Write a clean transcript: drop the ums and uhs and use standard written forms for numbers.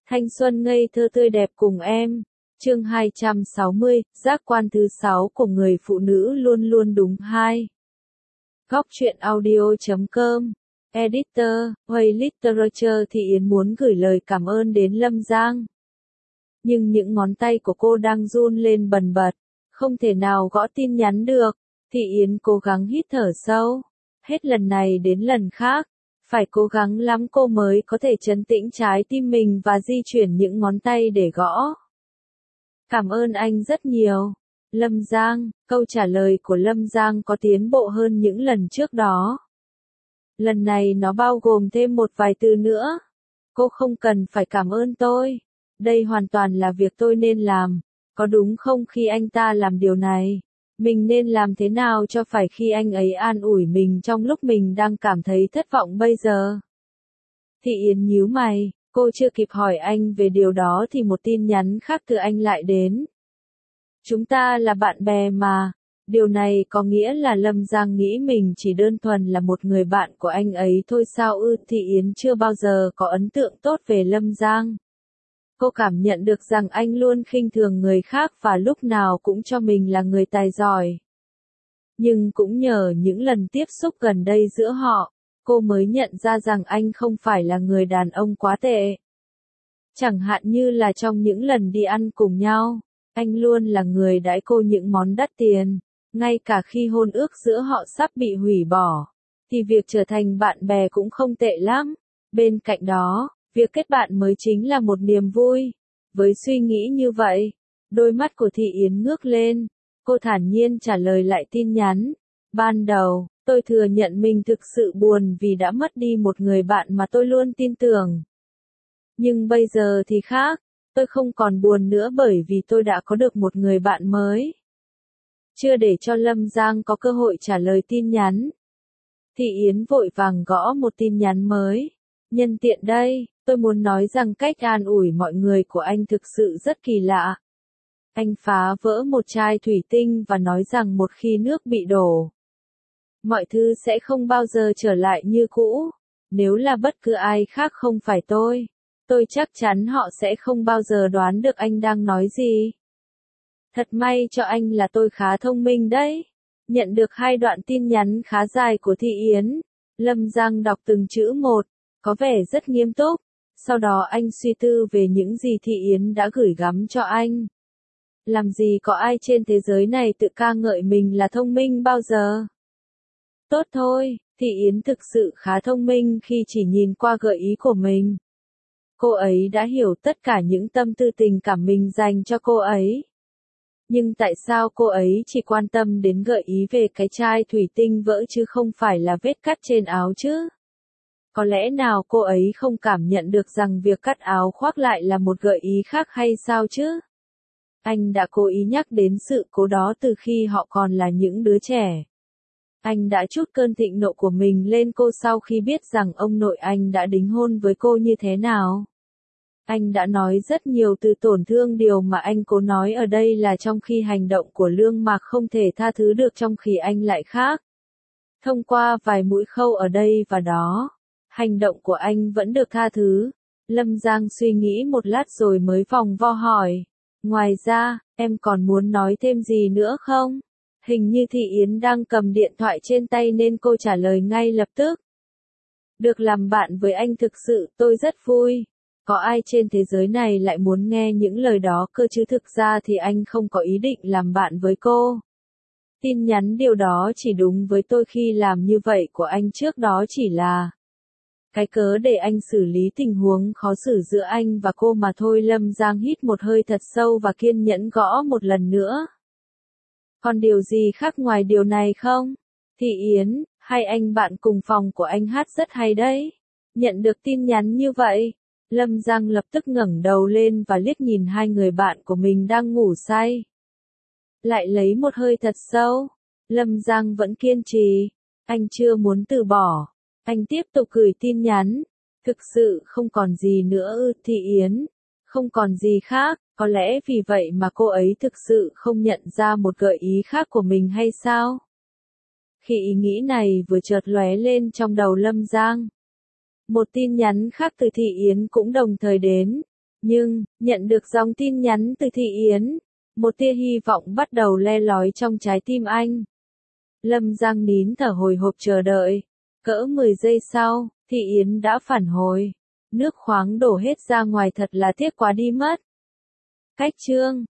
Thanh xuân ngây thơ tươi đẹp cùng em. Chương 260, giác quan thứ 6 của người phụ nữ luôn luôn đúng. 2. Góc truyện audio.com. Editor, Way Literature. Thị Yến muốn gửi lời cảm ơn đến Lâm Giang. Nhưng những ngón tay của cô đang run lên bần bật, không thể nào gõ tin nhắn được. Thị Yến cố gắng hít thở sâu. Hết lần này đến lần khác, phải cố gắng lắm cô mới có thể trấn tĩnh trái tim mình và di chuyển những ngón tay để gõ. Cảm ơn anh rất nhiều. Lâm Giang. Câu trả lời của Lâm Giang có tiến bộ hơn những lần trước đó. Lần này nó bao gồm thêm một vài từ nữa. Cô không cần phải cảm ơn tôi. Đây hoàn toàn là việc tôi nên làm. Có đúng không khi anh ta làm điều này? Mình nên làm thế nào cho phải khi anh ấy an ủi mình trong lúc mình đang cảm thấy thất vọng bây giờ? Thị Yến nhíu mày, cô chưa kịp hỏi anh về điều đó thì một tin nhắn khác từ anh lại đến. Chúng ta là bạn bè mà. Điều này có nghĩa là Lâm Giang nghĩ mình chỉ đơn thuần là một người bạn của anh ấy thôi sao ư? Thị Yến chưa bao giờ có ấn tượng tốt về Lâm Giang. Cô cảm nhận được rằng anh luôn khinh thường người khác và lúc nào cũng cho mình là người tài giỏi. Nhưng cũng nhờ những lần tiếp xúc gần đây giữa họ, cô mới nhận ra rằng anh không phải là người đàn ông quá tệ. Chẳng hạn như là trong những lần đi ăn cùng nhau, anh luôn là người đãi cô những món đắt tiền. Ngay cả khi hôn ước giữa họ sắp bị hủy bỏ, thì việc trở thành bạn bè cũng không tệ lắm. Bên cạnh đó, việc kết bạn mới chính là một niềm vui. Với suy nghĩ như vậy, đôi mắt của Thị Yến ngước lên. Cô thản nhiên trả lời lại tin nhắn. Ban đầu, tôi thừa nhận mình thực sự buồn vì đã mất đi một người bạn mà tôi luôn tin tưởng. Nhưng bây giờ thì khác, tôi không còn buồn nữa bởi vì tôi đã có được một người bạn mới. Chưa để cho Lâm Giang có cơ hội trả lời tin nhắn, Thị Yến vội vàng gõ một tin nhắn mới. Nhân tiện đây, tôi muốn nói rằng cách an ủi mọi người của anh thực sự rất kỳ lạ. Anh phá vỡ một chai thủy tinh và nói rằng một khi nước bị đổ, mọi thứ sẽ không bao giờ trở lại như cũ. Nếu là bất cứ ai khác không phải tôi chắc chắn họ sẽ không bao giờ đoán được anh đang nói gì. Thật may cho anh là tôi khá thông minh đấy. Nhận được 2 đoạn tin nhắn khá dài của Thị Yến, Lâm Giang đọc từng chữ một, có vẻ rất nghiêm túc. Sau đó anh suy tư về những gì Thị Yến đã gửi gắm cho anh. Làm gì có ai trên thế giới này tự ca ngợi mình là thông minh bao giờ. Tốt thôi, Thị Yến thực sự khá thông minh khi chỉ nhìn qua gợi ý của mình. Cô ấy đã hiểu tất cả những tâm tư tình cảm mình dành cho cô ấy. Nhưng tại sao cô ấy chỉ quan tâm đến gợi ý về cái chai thủy tinh vỡ chứ không phải là vết cắt trên áo chứ? Có lẽ nào cô ấy không cảm nhận được rằng việc cắt áo khoác lại là một gợi ý khác hay sao chứ? Anh đã cố ý nhắc đến sự cố đó từ khi họ còn là những đứa trẻ. Anh đã trút cơn thịnh nộ của mình lên cô sau khi biết rằng ông nội anh đã đính hôn với cô như thế nào. Anh đã nói rất nhiều từ tổn thương, điều mà anh cố nói ở đây là trong khi hành động của Lương Mạc không thể tha thứ được trong khi anh lại khác. Thông qua vài mũi khâu ở đây và đó, hành động của anh vẫn được tha thứ. Lâm Giang suy nghĩ một lát rồi mới vòng vo hỏi. Ngoài ra, em còn muốn nói thêm gì nữa không? Hình như Thị Yến đang cầm điện thoại trên tay nên cô trả lời ngay lập tức. Được làm bạn với anh thực sự tôi rất vui. Có ai trên thế giới này lại muốn nghe những lời đó cơ chứ? Thực ra thì anh không có ý định làm bạn với cô. Tin nhắn điều đó chỉ đúng với tôi khi làm như vậy của anh trước đó chỉ là cái cớ để anh xử lý tình huống khó xử giữa anh và cô mà thôi. Lâm Giang hít một hơi thật sâu và kiên nhẫn gõ một lần nữa. Còn điều gì khác ngoài điều này không? Thị Yến, hay anh bạn cùng phòng của anh hát rất hay đấy. Nhận được tin nhắn như vậy, Lâm Giang lập tức ngẩng đầu lên và liếc nhìn 2 người bạn của mình đang ngủ say. Lại lấy một hơi thật sâu. Lâm Giang vẫn kiên trì. Anh chưa muốn từ bỏ. Anh tiếp tục gửi tin nhắn. Thực sự không còn gì nữa ư? Thị Yến, không còn gì khác. Có lẽ vì vậy mà cô ấy thực sự không nhận ra một gợi ý khác của mình hay sao? Khi ý nghĩ này vừa chợt lóe lên trong đầu Lâm Giang, một tin nhắn khác từ Thị Yến cũng đồng thời đến. Nhưng, nhận được dòng tin nhắn từ Thị Yến, một tia hy vọng bắt đầu le lói trong trái tim anh. Lâm Giang nín thở hồi hộp chờ đợi. Cỡ 10 giây sau, Thị Yến đã phản hồi. Nước khoáng đổ hết ra ngoài thật là tiếc quá đi mất. Cách chương